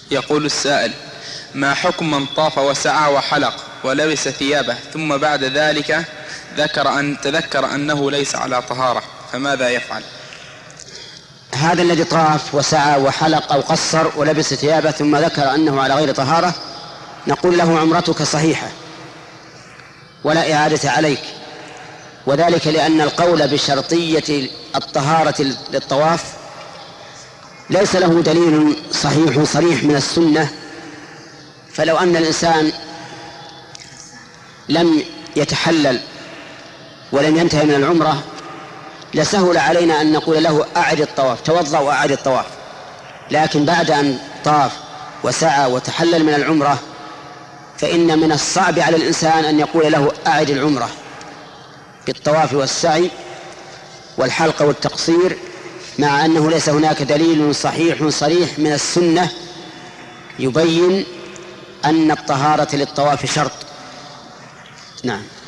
يقول السائل: ما حكم من طاف وسعى وحلق ولبس ثيابه ثم بعد ذلك تذكر أنه ليس على طهارة، فماذا يفعل؟ هذا الذي طاف وسعى وحلق أو قصر ولبس ثيابه ثم ذكر أنه على غير طهارة نقول له: عمرتك صحيحة ولا إعادة عليك، وذلك لأن القول بشرطية الطهارة للطواف ليس له دليل صحيح صريح من السنة. فلو أن الإنسان لم يتحلل ولم ينتهي من العمرة لسهل علينا أن نقول له: أعد الطواف، توضأ وأعد الطواف. لكن بعد أن طاف وسعى وتحلل من العمرة فإن من الصعب على الإنسان أن يقول له: أعد العمرة بالطواف والسعي والحلق والتقصير، مع أنه ليس هناك دليل صحيح صريح من السنة يبين أن الطهارة للطواف شرط. نعم.